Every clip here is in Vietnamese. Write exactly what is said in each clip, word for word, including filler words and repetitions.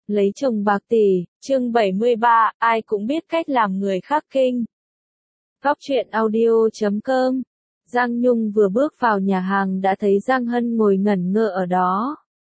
Lấy chồng bạc tỷ, chương bảy mươi ba, ai cũng biết cách làm người khác kinh. Góc truyện audio chấm com. Giang Nhung vừa bước vào nhà hàng đã thấy Giang Hân ngồi ngẩn ngơ ở đó.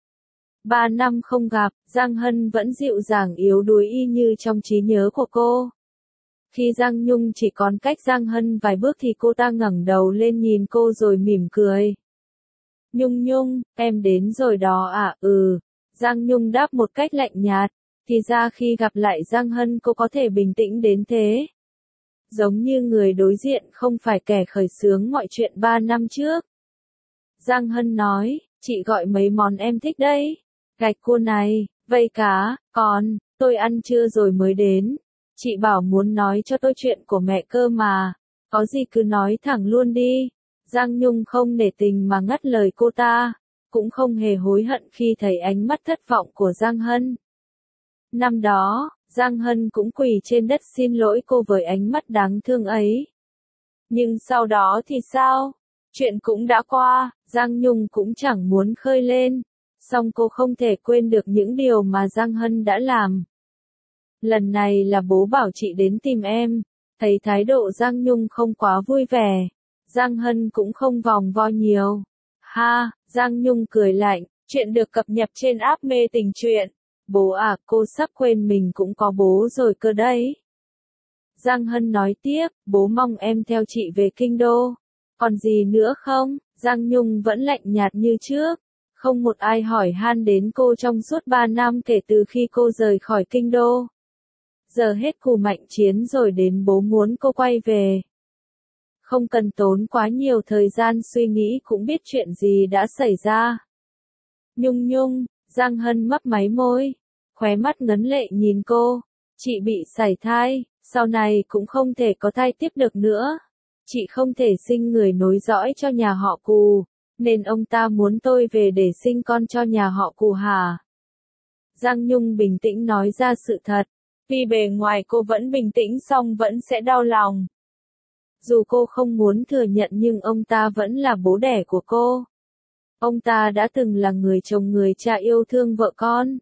Ba năm không gặp, Giang Hân vẫn dịu dàng yếu đuối y như trong trí nhớ của cô. Khi Giang Nhung chỉ còn cách Giang Hân vài bước thì cô ta ngẩng đầu lên nhìn cô rồi mỉm cười. Nhung Nhung, em đến rồi đó à? Ừ. Giang Nhung đáp một cách lạnh nhạt. Thì ra khi gặp lại Giang Hân cô có thể bình tĩnh đến thế. Giống như người đối diện không phải kẻ khởi xướng mọi chuyện ba năm trước. Giang Hân nói, chị gọi mấy món em thích đấy. Gạch cua này, vây cá, còn, tôi ăn trưa rồi mới đến. Chị bảo muốn nói cho tôi chuyện của mẹ cơ mà. Có gì cứ nói thẳng luôn đi. Giang Nhung không nể tình mà ngắt lời cô ta. Cũng không hề hối hận khi thấy ánh mắt thất vọng của Giang Hân. Năm đó, Giang Hân cũng quỳ trên đất xin lỗi cô với ánh mắt đáng thương ấy. Nhưng sau đó thì sao? Chuyện cũng đã qua, Giang Nhung cũng chẳng muốn khơi lên. Song cô không thể quên được những điều mà Giang Hân đã làm. Lần này là bố bảo chị đến tìm em. Thấy thái độ Giang Nhung không quá vui vẻ. Giang Hân cũng không vòng vo nhiều. Ha, Giang Nhung cười lạnh, chuyện được cập nhật trên app mê tình truyện. Bố à, cô sắp quên mình cũng có bố rồi cơ đấy. Giang Hân nói tiếp, bố mong em theo chị về kinh đô. Còn gì nữa không? Giang Nhung vẫn lạnh nhạt như trước. Không một ai hỏi han đến cô trong suốt ba năm kể từ khi cô rời khỏi kinh đô. Giờ hết cù mạnh chiến rồi đến bố muốn cô quay về. Không cần tốn quá nhiều thời gian suy nghĩ cũng biết chuyện gì đã xảy ra. Nhung Nhung, Giang Hân mấp máy môi, khóe mắt ngấn lệ nhìn cô. Chị bị sảy thai, sau này cũng không thể có thai tiếp được nữa. Chị không thể sinh người nối dõi cho nhà họ Cù, nên ông ta muốn tôi về để sinh con cho nhà họ Cù hả? Giang Nhung bình tĩnh nói ra sự thật. Vì bề ngoài cô vẫn bình tĩnh song vẫn sẽ đau lòng. Dù cô không muốn thừa nhận nhưng ông ta vẫn là bố đẻ của cô. Ông ta đã từng là người chồng người cha yêu thương vợ con.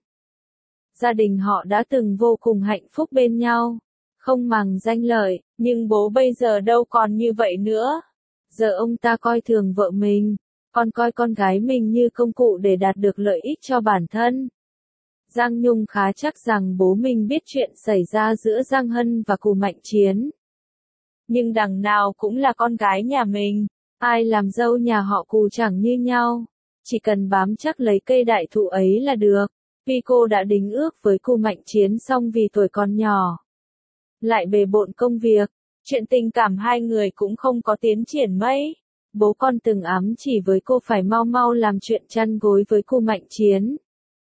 Gia đình họ đã từng vô cùng hạnh phúc bên nhau. Không màng danh lợi, nhưng bố bây giờ đâu còn như vậy nữa. Giờ ông ta coi thường vợ mình, còn coi con gái mình như công cụ để đạt được lợi ích cho bản thân. Giang Nhung khá chắc rằng bố mình biết chuyện xảy ra giữa Giang Hân và Cù Mạnh Chiến. Nhưng đằng nào cũng là con gái nhà mình, ai làm dâu nhà họ Cù chẳng như nhau. Chỉ cần bám chắc lấy cây đại thụ ấy là được. Vì cô đã đính ước với Cù Mạnh Chiến xong vì tuổi còn nhỏ. Lại bề bộn công việc, chuyện tình cảm hai người cũng không có tiến triển mấy. Bố con từng ám chỉ với cô phải mau mau làm chuyện chăn gối với Cù Mạnh Chiến.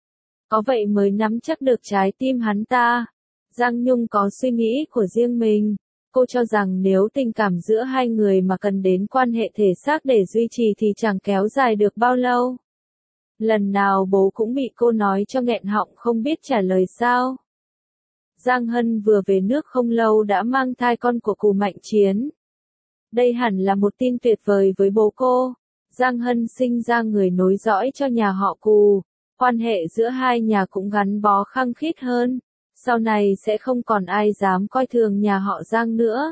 Có vậy mới nắm chắc được trái tim hắn ta. Giang Nhung có suy nghĩ của riêng mình. Cô cho rằng nếu tình cảm giữa hai người mà cần đến quan hệ thể xác để duy trì thì chẳng kéo dài được bao lâu. Lần nào bố cũng bị cô nói cho nghẹn họng không biết trả lời sao. Giang Hân vừa về nước không lâu đã mang thai con của Cù Mạnh Chiến. Đây hẳn là một tin tuyệt vời với bố cô. Giang Hân sinh ra người nối dõi cho nhà họ Cù. Quan hệ giữa hai nhà cũng gắn bó khăng khít hơn. Sau này sẽ không còn ai dám coi thường nhà họ Giang nữa.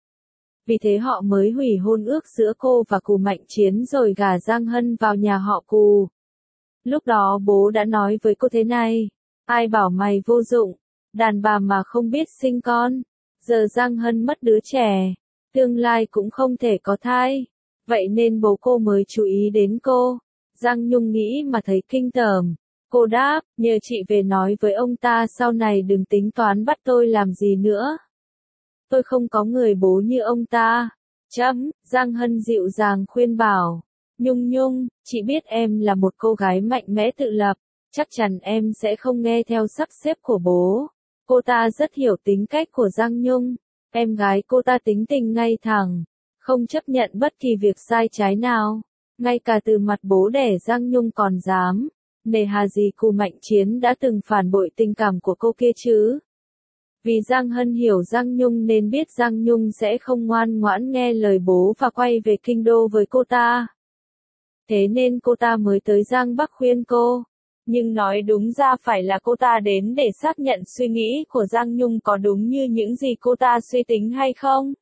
Vì thế họ mới hủy hôn ước giữa cô và Cù Mạnh Chiến rồi gả Giang Hân vào nhà họ Cù. Lúc đó bố đã nói với cô thế này, ai bảo mày vô dụng, đàn bà mà không biết sinh con. Giờ Giang Hân mất đứa trẻ, tương lai cũng không thể có thai. Vậy nên bố cô mới chú ý đến cô. Giang Nhung nghĩ mà thấy kinh tởm. Cô đáp, nhờ chị về nói với ông ta sau này đừng tính toán bắt tôi làm gì nữa. Tôi không có người bố như ông ta. Chấm, Giang Hân dịu dàng khuyên bảo. Nhung Nhung, chị biết em là một cô gái mạnh mẽ tự lập. Chắc chắn em sẽ không nghe theo sắp xếp của bố. Cô ta rất hiểu tính cách của Giang Nhung. Em gái cô ta tính tình ngay thẳng. Không chấp nhận bất kỳ việc sai trái nào. Ngay cả từ mặt bố đẻ Giang Nhung còn dám. Nề hà gì Cù Mạnh Chiến đã từng phản bội tình cảm của cô kia chứ. Vì Giang Hân hiểu Giang Nhung nên biết Giang Nhung sẽ không ngoan ngoãn nghe lời bố và quay về kinh đô với cô ta. Thế nên cô ta mới tới Giang Bắc khuyên cô. Nhưng nói đúng ra phải là cô ta đến để xác nhận suy nghĩ của Giang Nhung có đúng như những gì cô ta suy tính hay không.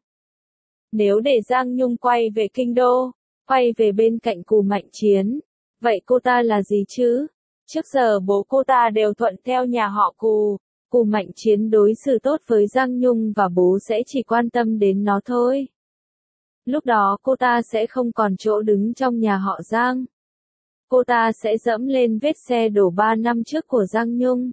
Nếu để Giang Nhung quay về kinh đô, quay về bên cạnh Cù Mạnh Chiến, vậy cô ta là gì chứ? Trước giờ bố cô ta đều thuận theo nhà họ Cù, Cù Mạnh Chiến đối xử tốt với Giang Nhung và bố sẽ chỉ quan tâm đến nó thôi. Lúc đó cô ta sẽ không còn chỗ đứng trong nhà họ Giang. Cô ta sẽ dẫm lên vết xe đổ ba năm trước của Giang Nhung.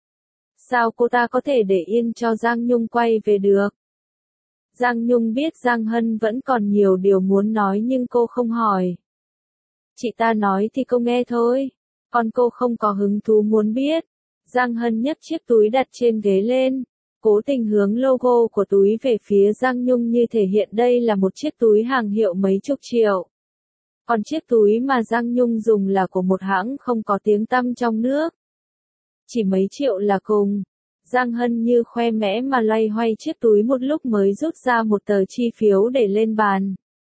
Sao cô ta có thể để yên cho Giang Nhung quay về được? Giang Nhung biết Giang Hân vẫn còn nhiều điều muốn nói nhưng cô không hỏi. Chị ta nói thì cô nghe thôi, còn cô không có hứng thú muốn biết. Giang Hân nhấc chiếc túi đặt trên ghế lên, cố tình hướng logo của túi về phía Giang Nhung như thể hiện đây là một chiếc túi hàng hiệu mấy chục triệu. Còn chiếc túi mà Giang Nhung dùng là của một hãng không có tiếng tăm trong nước. Chỉ mấy triệu là cùng. Giang Hân như khoe mẽ mà loay hoay chiếc túi một lúc mới rút ra một tờ chi phiếu để lên bàn.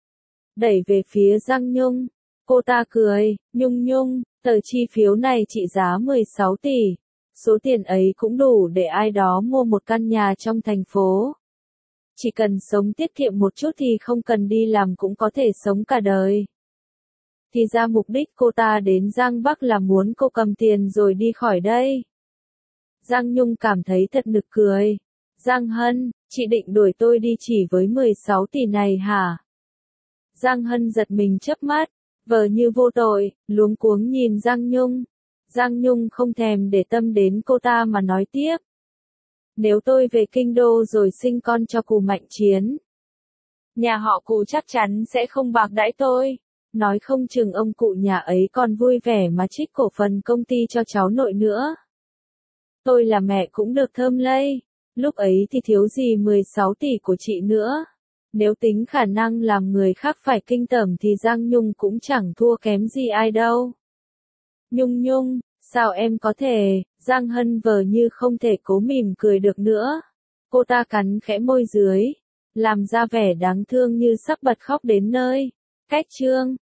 Đẩy về phía Giang Nhung. Cô ta cười, Nhung Nhung, tờ chi phiếu này trị giá mười sáu tỷ. Số tiền ấy cũng đủ để ai đó mua một căn nhà trong thành phố. Chỉ cần sống tiết kiệm một chút thì không cần đi làm cũng có thể sống cả đời. Thì ra mục đích cô ta đến Giang Bắc là muốn cô cầm tiền rồi đi khỏi đây. Giang Nhung cảm thấy thật nực cười. Giang Hân, chị định đuổi tôi đi chỉ với mười sáu tỷ này hả? Giang Hân giật mình chớp mắt, vờ như vô tội, luống cuống nhìn Giang Nhung. Giang Nhung không thèm để tâm đến cô ta mà nói tiếp. Nếu tôi về kinh đô rồi sinh con cho Cù Mạnh Chiến, nhà họ Cù chắc chắn sẽ không bạc đãi tôi. Nói không chừng ông cụ nhà ấy còn vui vẻ mà trích cổ phần công ty cho cháu nội nữa. Tôi là mẹ cũng được thơm lây. Lúc ấy thì thiếu gì mười sáu tỷ của chị nữa. Nếu tính khả năng làm người khác phải kinh tởm thì Giang Nhung cũng chẳng thua kém gì ai đâu. Nhung Nhung, sao em có thể? Giang Hân vờ như không thể cố mỉm cười được nữa. Cô ta cắn khẽ môi dưới, làm ra vẻ đáng thương như sắp bật khóc đến nơi. Cách chương